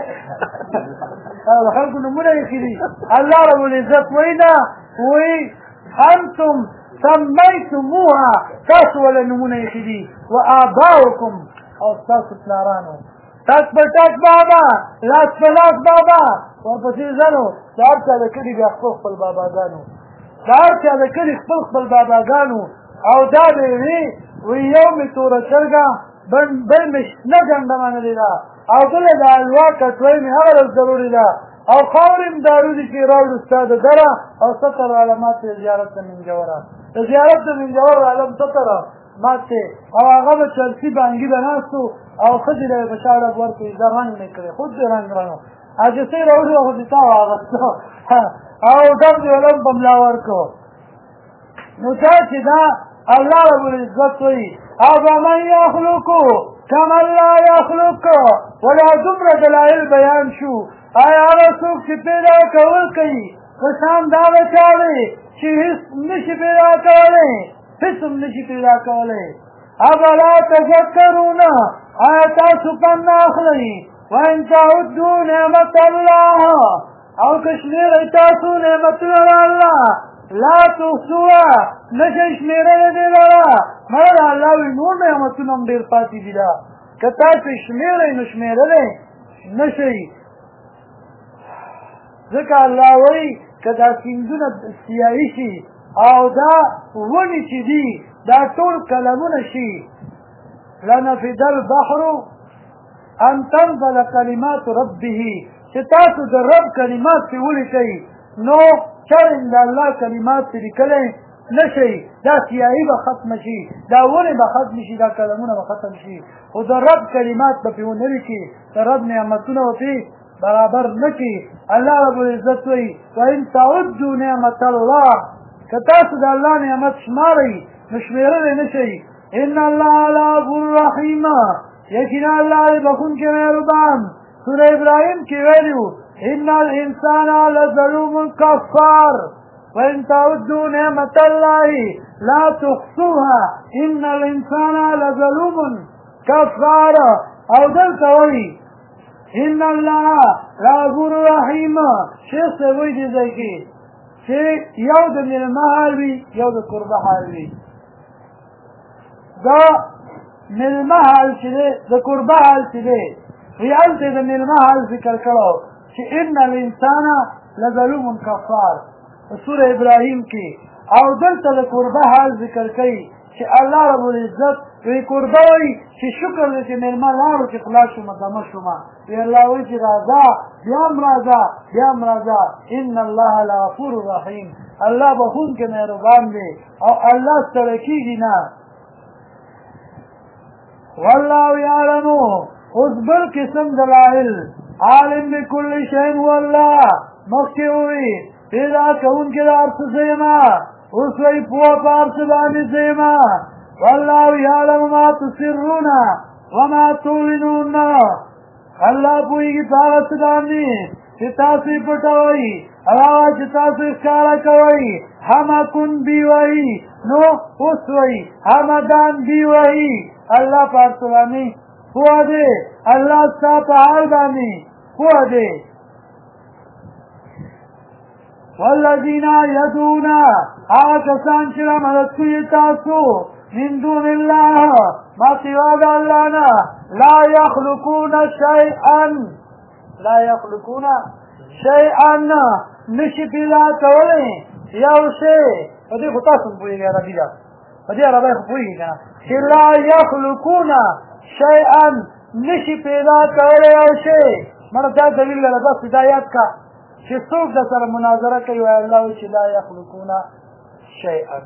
د خلکو نومونه ایښي دي الله رب العزت وایي نه وایي انتم سمیتموها تاسو وله نومونه ایښي دي و آباؤکم او ستاسو پلارانو تک په تک بابا لاس په لاس بابا ورپسې ځنو د هر چا د کلي بیا خپل باباګانو د هر چا د کلي خپل باباګانو او دا به وي وی یو مې توره چرګه بل مې شنه ګنډه منلې ده او بله د الوا کټوۍ مې هغه ورځ ضروري ده او خاورې م دارو دي چې راوړو ستا د دره او 70 علامات د زیارت د منجوره د زیارت د منجور علم 70 ماته او هغه به چلسي بانګي به ناستو او ښځې له یې په شا ډب ورکوي دا رنګ مې کړی خود دې رنګ رنګ عاجسۍ راوړي خو دې تا واغستو او ډب دې علم په ملا ورکو نو دا چې دا الله رب العزت وایي افمن یخلق کمن لا یخلق ولا دومره دلایل بیان شو آیا هغه څوک چې پیدا کول کوي په شان د هغه چا دی چې هېڅ نشي پیدا کولی هېڅ هم نشي پیدا کولی افلا تذکرون آیا تاسو پند نه اخلئ وان تعدوا نعمت الله او که شمېرئ تاسو نعمتونه د الله لا تحصوها نشئ شمېرلی دې لره مړه د الله وي نور نعمتونه هم ډېر پاتې دي ده که تاسو شمېرئ نو شمېرلی نشئ ځکه الله وایي که دا سیندونه سیاهي شي او دا ونې چې دي دا ټول قلمونه شي لنفد البحر ان تنزل کلمات ربه چې تاسو د رب کلمات پرې ولیکئ نو چرې د الله کلمات پرې لیکلی نه شي دا سیاهي به ختمه شي دا ونې به ختمې شي دا قلمونه به ختم شي خو د رب کلمات به پرې ونه لیکي د رب نعمتونه به پرې برابر نه کړي الله رب العزت وایي وان تعدوا نعمت الله که تاسو د الله نعمت شمارئ نو شمېرلی نه شئ ان الله لغفور رحیم یقینا الله دی بخونکی مهربان سوره ابراهیم کې ویلي ان الانسان لظلوم کفار وان تعدوا نعمت الله لا تحصوها ان الانسان لظلوم کفار او دلته وایي ان الله غفور رحیم شیخ صاحب وایي دې ځای کې چې یو د مېلمه حال وي یو د کوربه حال وي دا مېلمه حال چې دی د کوربه حال چې دی وی هلته د مېلمه حال ذکر کړی چې ان الانسان لظلوم کفار په سوره ابراهیم کې او دلته د کوربه حال ذکر کوي چې الله رب العزت وی کوربه وایي چې شکر دی چې مېلمه لاړو چې خلاص شومه دمه شومه وی الله وایي چې راځه بیا هم راځه بیا هم راځه ان الله لغفور رحیم الله بخونکی مهربان دی او الله ستړی کېږي نه والله یعلم اوس بل قسم دلایل عالم بكل شیء والله مخکې ووایي پیدا کوونکی د هر څه زه یمه اوس وایي پوه په هر څه باندې زه یمه والله یعلم ما تسرون وما تعلنون الله پوهېږي په هغه څه باندې چې تاسو یې پټوئ هغه چې تاسو ښکاره کوئ همکن بی وایي نو اوس وایي همدان بی وایي الله په هر څه باندې پوه دی الله ستا په حال باندې پوه دی والذین یدعون هغه کسان چې مدد کوي تاسو من دون الله ما سوا د الله نه لا یخلقون شیئا نشي پیدا کولی یو شی په دې خو تاسو پوهېږئ عربي ده په دې عربی خو پوهېږئ که نه چې لا یخلقون شیئا نشي پیدا کولی یو شی مړه دا دلیل لره بس دا یاد کا چې څوک د سره مناظره کوي وایي الله وایي چې لا یخلقون شیئا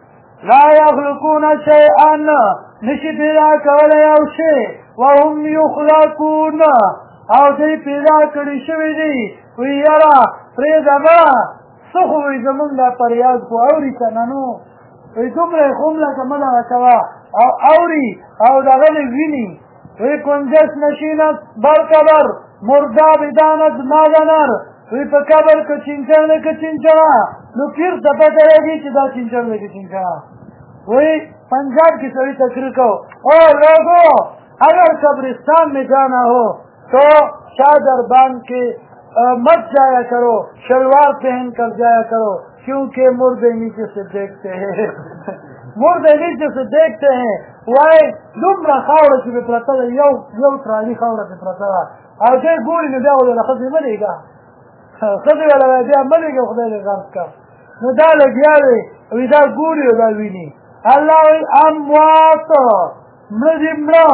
نشي پیدا کولی یو شی وهم یخلقون او دوی پیدا کړي شوي دي وایي یاره پرېږده به څه خو وایي زمونږ دا فریاد خو اوري که نه نو وایي دومره یې خو هم لکه مه دغه کوه او اوري او دغه دې ویني وایي کنجس نشینت بر قبر مردا بدانت مادنر وایي په قبر که چینچن دی که چینچنه نو پیر ته پته لګي چې دا چینچن دی که چینچنه وایي پنجاب کې سړي تقریر کو او لوگو اگر قبرستان میں جانا ہو تو چادر باندھ کے مت جایا کرو شلوار پہن کر جایا کرو کیونکہ مردے نیچے سے دیکھتے ہیں وای دومره خاوره چې پې پرته ده یو ترالي خاوره پې پرته ده او دی ګوري نو بیا خو له ښځې مه لېږه ښځې وله بیا مه لېږه خدای دې غرض کړه نو دا لګیا دی وایي دا ګوري او دا ویني الله وایي اموات مړه دي مړه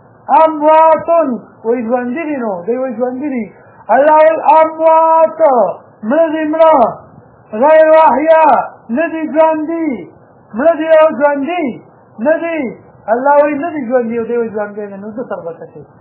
امواتن وایي ژوندي دي نو دی وایي ژوندي دي الله وایي اموات مړه دي مړه غیر احیا نه دي ژوندي مړه دي او ژوندي نه دي الله وایي نه دي ژوندي او دی وایي ژوندی دی نو ده سر به څه کوي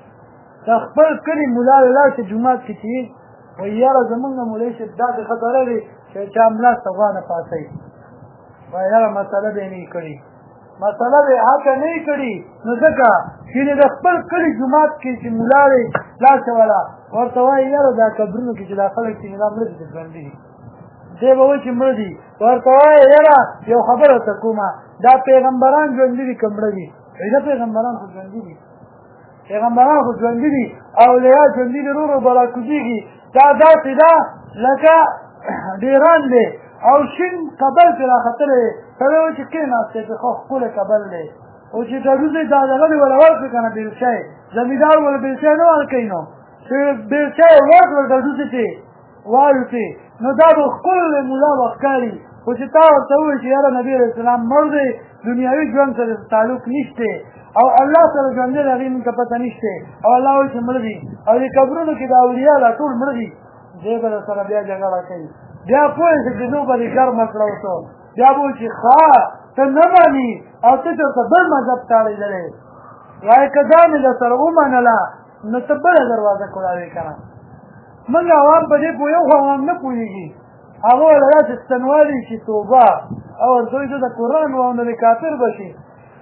د خپل کلي ملا له لاړ چې جومات کې چې وایي یاره زمونږ مولوي صاحب داسې خطره دی چې چا ملا ستغوا نه پاڅوي وایي یاره مسله به یې نه کړي مسله به حقه نه کړي نو ځکه چې د خپل کلي جومات کې چې ملا دی لاړ والا ورته وایي یاره دا قبرونو کې چې دا خلک چې دا مړه دي ژوندي دي دی به وایي چې مړه دي ورته وایي یاره یو خبره ورته کومه دا پیغمبران ژوندي دي که مړه دي وایي دا پیغمبران خو ژوندي دي پیغمبران خو ژوندي دي اولیاء ژوندي دي ورو به راکوزېږي دا داسې ده لکه ډیران دی او شین کبل پرې راختلی دی سړی وایي چې کېناستی پرې خو ښکلی کبل دی او چې ډډوز یې دا دغه دې وله ورکړي که نه بیلچی زمیندار وله بیلچی نه ورکوي نو چې بیلچی یې ورکړل ډډوزې چې والوتې نو دا به ښکلی ملا به ښکاري خو چې تا ورته ووایي چې یاره نبي علیه السلام مړ دی دنیاوي ژوند سره تعلق نشته او الله سره ژوندی دی هغې موږ ته پته نشته او الله وایي چې مړه دي او دې قبرونو کې د اولیا دا ټول مړه دي دی به در سره بیا جګړه کوي بیا پوه شي چې نو به دې ګرمه کړه ورته بیا به وایي چې ښه ته نه مني او ته چېرته بل مذهب تاړېدلی وایي که دا مې در سره ومنله نو ته بله دروازه کولاوې که نه موږ عوام په دې پوهېږو خو عوام نه پوهېږي هغه وله داسې ستنوالي چې توبه او ورته وایي زه د قرآن وایم نو دې کافر به شي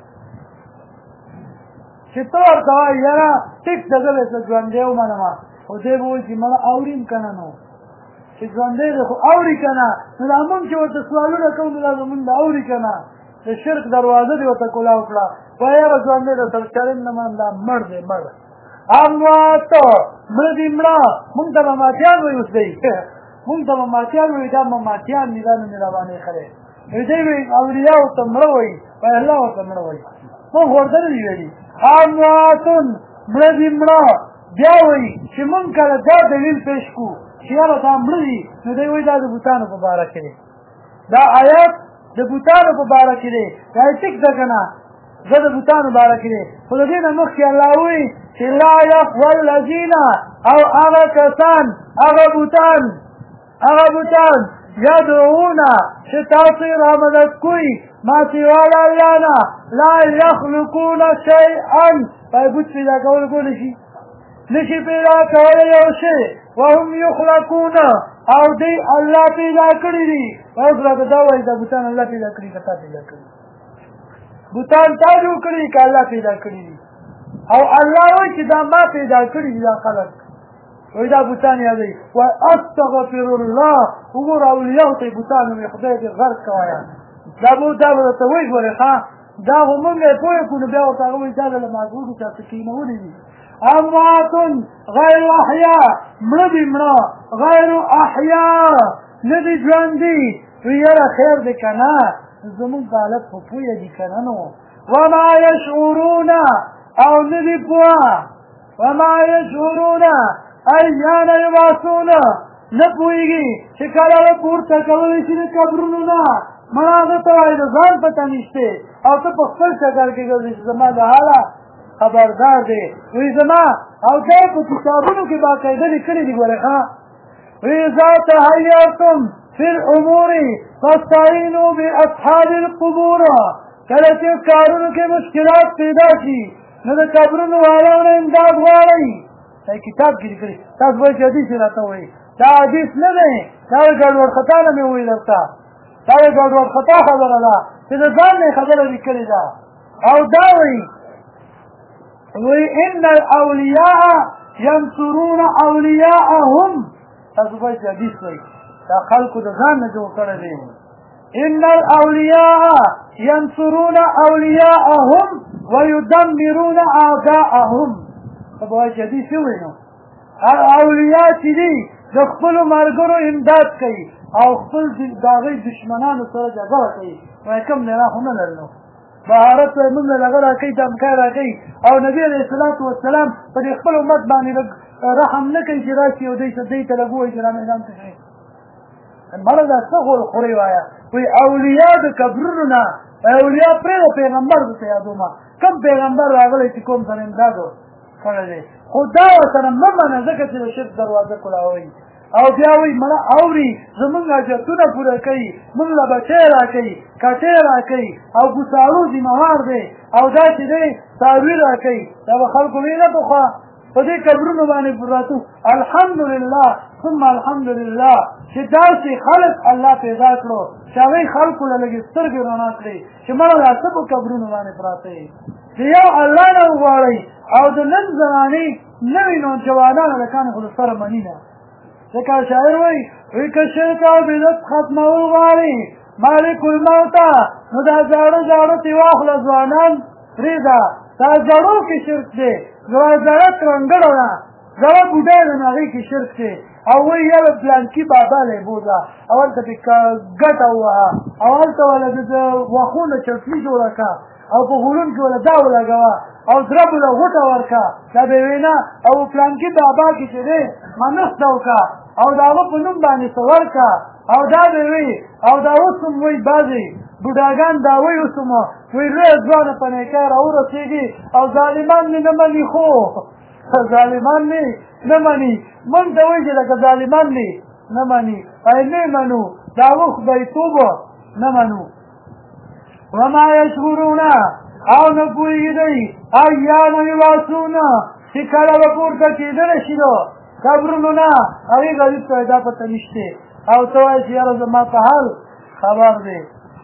چې ته ورته وایي یاره ټیک ده زه به یې ژوندی ومنمه خو دی به وایي چې مړه اوریم که نه نو چې ژوندی دی خو اوري که نه نو دا مونږ چې ورته سوالونه کوو نو دا زمونږ د اوري که نه د شرک دروازه دې ورته کولاو کړه وایي یاره ژوندی دی سره چلم نه منم دا مړ دی مړ اموات مړه دي مړه مونږ ته به ماتیان وایي اوس دی مونږ ته به ماتیان وایي دا ماتیان دي دا نوم یې راباندې ایښلی وایي دی وایي اولیا ورته مړه وایي وایي الله ورته مړه وایي مونږ ورته نه دي ویلي امواتن مړه دي مړه بیا وایي چې مونږ کله دا دلیل پیش کړو چې یاره دا مړه دي نو دی وایي دا د بوتانو په باره کې دی دا آیات د بوتانو په باره کې دی دا ټیک ده که نه زه د بوتانو باره کې دی خو د دې نه مخکې الله وایي چې لا یقوى الذین او هغه کسان هغه بوتان یدعون چې تاسو یې رامدد کوئ ما سوا د الله نه لا یخلقون شیئا باید بوت پیدا کول کولی شي نشي پیدا کولی یو شی وهم یخلقون او دی الله پیدا کړي دي اوس راته دا وایي دا بوتان الله پیدا کړي که تا پیدا کړي بوتان تا جوړ کړي که الله پیدا کړي دي او الله وایي چې دا ما پیدا کړي دي دا خلک وایي دا بوتان یادوي وایي استغفر الله وګوره اولیاو ته یې بوتان وایي خدای دې غرق که وایه دا به درته وایي ګورې ښه دا خو مونږ یې پوه کړو نو بیا ورته هغه وایي دا د لمانځونکو چا څه کښېنولي دي اموات غیر احیا مړه دي مړه غیر احیا نه دي ژوندي وی یاره خیر دی که نه زمونږ په حالت خو پویه دي که نه نو وما یشعرون او نه دي پوه وما یشعرون ایان یبعثون نه پوهېږي چې کله به پورته کولی شي د قبرونو نه مړه هغه ته وایي د ځان پته نشتې او ته په خپل شکل کې ګرځې چې زما د حاله خبردار دی وی زما او دی په کتابونو کې باقاعده لیکلي دي ګورې ښه وی اذا تحیرتم فی الامور فاستعینوا باصحاب القبور کله چې کارونو کې مشکلات پیدا شي نو د قبرونو والاو نه امداد غواړئ دا کتاب کې لیکلي تاسو وایئ چې حدیث یې راته وایي دا حدیث نه دی دا ګډوډ خطا نه مې وویل درته دا ګډوډ خطا خبره ده چې د ځان نه خبره لیکلې ده او دا وایي ان الاولیاء ینصرون اولیاءهم تاسو وایئ چې حدیث وایي دا خلکو د ځان نه جوړ کړی دی ان الاولیاء ینصرون اولیاءهم ویدمرون اعداءهم ته به وایي چې حدیث یې وایي نو اولیاء چې دي د خپلو ملګرو امداد کوي او خپل د هغوی دشمنانو سره جګړه کوي وایي کوم نه خو نه لري نو بهارت وایي موږ له هغه را کوي دمکای را کوي او نبي علیه الصلاة والسلام په دې خپل امت باندې رحم نه کوي چې راشي او دوی ته لږ ووایي چې را میدان ته شئ مړه دا څه غول خورې وایه وایي اولیاء د قبرونو نه اولیاء پرېږده پیغمبر درته یادومه کوم پیغمبر راغلی چې کوم سره امداد کړی دی خو دا ورسره مه منه ځکه چې د شرک دروازه کلاوئ او بیا وایي مړه اوري زمونږ حاجتونه پوره کوي مونږ له بچی را کوي کټې را کوي او ګوساړو ذمهوار دی او دا چې دی څاروي را کوي دا به خلکو ویله پخوا په دې قبرونو باندې پراتو الحمدلله ثم الحمدلله چې داسې خلک الله پیدا کړو چې هغوی خلکو له لږې سترګې رڼا کړې چې مړه دا څه په قبرونو باندې پراته یې چې یو الله نه وغواړئ او د نن زمانې نوي نوجوانان هلکان خو د سره مني نه ځکه شاعر وایي که شرک او بدعت ختمول غواړي مالک الموته نو دا زاړه زاړه ترې واخله ځوانان پرېږده دا زړو کې شرک دی زړه ترنګړه ده زړه بوډۍ ده نو هغې کې شرک دی او وایي یاره پلانکي بابا لی بوځه او هلته پرې ګټه ووهه او هلته وله د وښو نه چټني جوړه کړه او په غولون کې وله دا ولګوه او درب له غوټه ورکړه دا به ویې نه او پلانکي بابا کې چې دی منسته وکړه او د هغه په نوم باندې څه ورکړه او دا به وي او دا اوس هم وایي بعضې بوډاګان دا وایي اوس هم وایي لویه ځوانه په نیکۍ راورسېږي او ظالمان مې نه مني خو ظالمان مې نه مني موږ ته وایي چې لکه ظالمان مې نه مني ای نه منو دا و خدایتوب نه منو وما یشعرون او نه پوهېږي دی ایان یبعثون چې کله به پورته کېدلی شي نو قبرونو نه هغې غریب ته دا پته نشتې او ته وایې چې یاره زما په حال خبر دی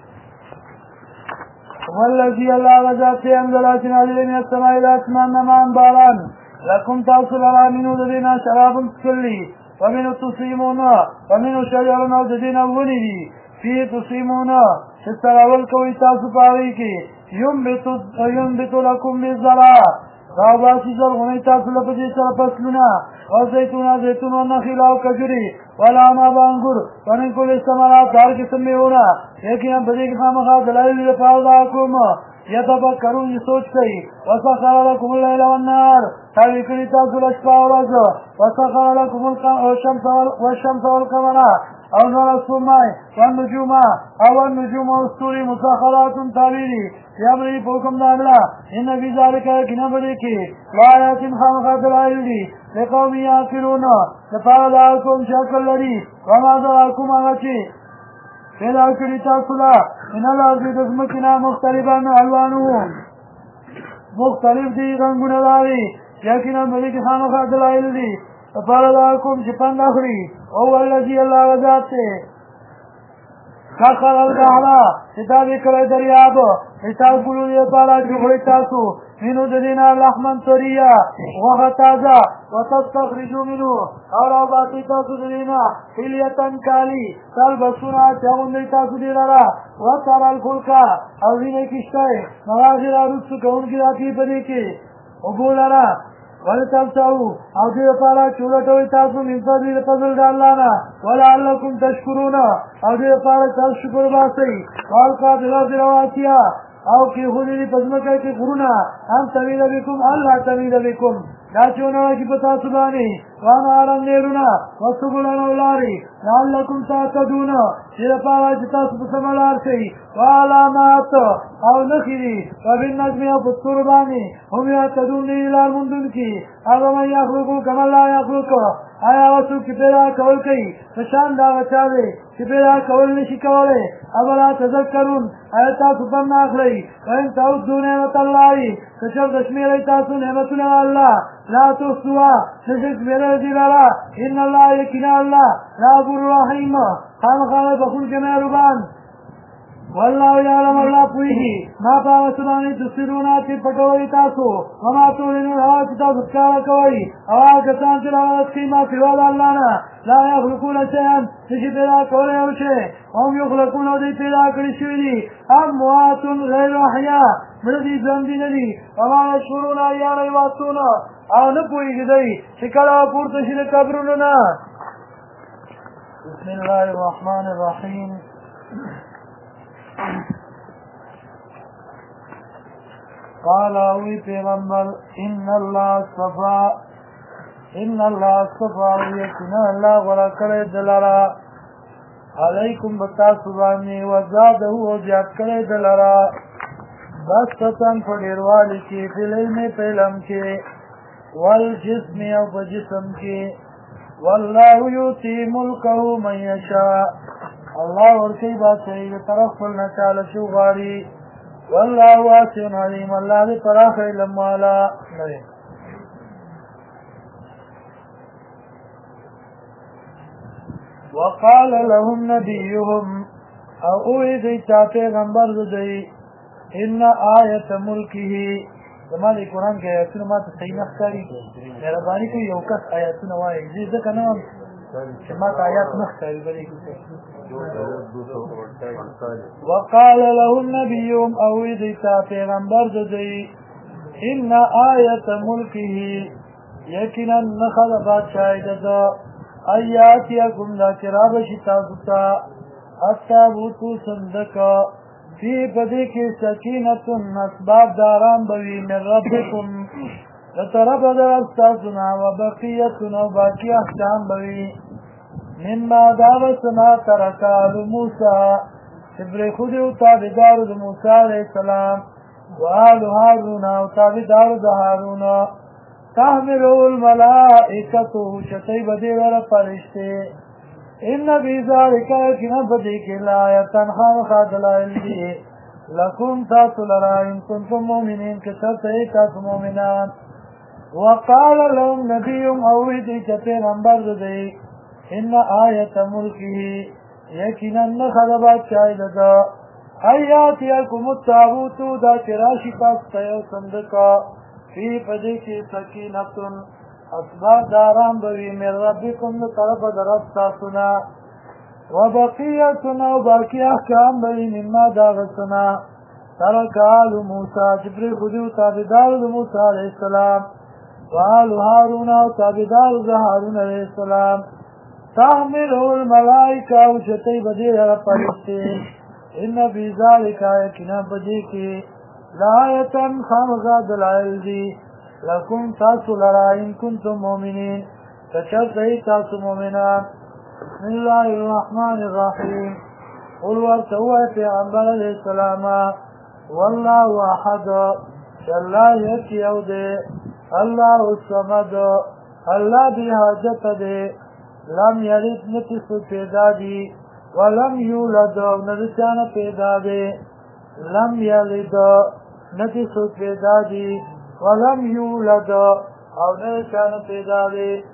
والذي الله غذات انزل نازل من السماء الى اسمان نمان باران لكم تاسو لرا منو ددینا شراب څکلی ومنو تصیمون ومنو شجر او ددینا ونی دي فی تصیمون چې سراول کوي تاسو پاوی کې ينبت لكم بالزرع راوباسي زرغونی تاسو له په دې سره فصلونه او زیتون او نخیل او کجوري والعنب انګور ومن کل الثمرات هر قسم میوونه یقینا په دې کې خامخا دلایل لپاره دا کوم یتفکرون سوچ کوي وسخر لكم الليل والنهار تاوی کړي تاسو له شپه او ورځ وسخر لكم الشمس والقمر او نور السماء والنجوم والستور مسخرات تابعي یامری حکم د الله ان فی ذلک کنا بده کې لایات خامخا دلایل دي لقوم یعقلون لپاره دا کوم شکل لري وما ذا کوم هغه چې پیدا کړی تاسو لا ان الله دې د زمکنا مختلفان الوانو مختلف دي رنگونه لري یقینا بده کې خامخا دلایل دي لپاره دا کوم چې پند اخري او الذي الله ذاته سخر البحر کتاب کړه دریاب حساب ګلو یې پالا جوړی تاسو منو دلینا لحمن طریا وغا تازا وتستخرجو منو اور باقی تاسو دلینا حلیتن کالی تلبسونا چاوندی تاسو دیلارا وطر الفلکا او دین کشتای مغازر رسو کون کی راکی پدی کی وبولارا ولتبتعو او دې لپاره چې ولټوئ تاسو من فضل د الله نه ولعلکم تشکرون او دې لپاره تاسو شکر وباسئ والقا بالارض رواسیا او کې خولي په ځمکه کې غرونه هم تمیل بكم الله تمیل بكم دا چونه چې په تاسو باندې وانارا نیرونه وسبلن ولاري لعلکم تهتدون چې لپاره چې تاسو په سم لار شئ وعلامات او نخري وبالنجم او په ستورو باندې هم یهتدون دي لار موندونکي هغه من یخلقو کما لا یخلقو آیا وڅوک چې پیدا کول کوي په شان د هغه چا دی چې پیدا کول نشي کولی افلا تذکرون آیا تاسو پند نه اخلئ وان تعدوا نعمت الله که چېرته شمېرئ تاسو نعمتونه الله لا تحصوها نشئ شمېرلی دې لره ان الله یقینا الله غفور رحیم خامخا دی بخښونکی مهربان والله یعلم الله پوهیږي ما په هغه څه باندې تبصرون چې پټوئ تاسو وما تعلنون هغه چې تاسو ښکاره کوئ او هغه کسان چې هغه څه ما سوا د الله نه لا یخلقون شیئا نشي پیدا کولی یو شی هم یخلقون او دوی پیدا کړي شوي دي اموات غیر احیا مړه دي ژوندي نه دي وما یشعرون ایان یبعثون او نه پوهېږي دی چې کله پورته شي د قبرونو نه بسم الله الرحمن الرحیم قال اوی پیغمبر ان الله اصطفى یقینا الله غوره کړی دلرا علیکم بتاسو باندې وزاده او زیات کړی دلرا بسطن په ډیروالي کې په علم په علم کې والجسم او په جسم کې والله یؤتی ملکه من یشاء الله ورکی بادشاہی د طرف خپل نه چاله شو غواړي والله واسع علیم الله دې پراخ علم والا دی وقال لهم نبيهم او اوی دی چا پیغمبر دی ان آیت ملکه زما دی قرآن کې آیتونه ما ته صحیح نه ښکاري مهرباني کوي یو کس آیتونه وایي زه ځکه نه وم چې ما ته آیات نه ښکاري بلې وقال لهم نبيهم اوی دی چا پیغمبر دی ان آیت ملکه یقینا نښه د بادشاهۍ ده ایاتیکم دا چراب شتاستا التابوتو صندقا فی پدی کی سکینتن اسباب داران بوی من ربکم لطرف در استاسنا و بقیتن و باقی احکام بوی مما داوسنا ترکال موسیٰ سبر خود و تابدار د موسیٰ علیہ السلام و آل هارون و تابدار د هارون تحملو الملائکتو شتی بدی ور فرشتے ان بی ذالکا کنا بدی کی لایتن خامخا دلائل دی لکم تاسو لرا ان کنتم مومنین کسرتی تاسو مومنان وقال لهم نبیم اویدی چتی نمبر دی ان آیت ملکی یکینا نخدبات شاید دا ایاتیکم التابوتو دا چراشی پاستیو صندقا فی پدی کی سکینتن اسباب داران بوی من ربکم طرف درستاسنا و بقیتنا و باقی احکام بوی مما داغسنا ترک آل موسیٰ جبری خودی و تابدار د موسیٰ علیہ السلام و آل هارون و تابدار د هارون علیہ السلام تحملو الملائکہ و شتی بدی رب پرستی ان بی ذالکا یکنا بدی کی لآیتن خامخا دلائل دی لکم تاسو لرا ان کنتم مومنین کچرتی تاسو مومنان بسم اللہ الرحمن الرحیم قل ورتوہ پیغمبر علیہ السلام واللہ احد اللہ یکی او دے اللہ الصمد اللہ بی حاجت دے لم یلد نتس پیدا دی ولم یولد ندسان پیدا دے لم یلد نتس پیدا دی ولم یولد او نشان پیدا دی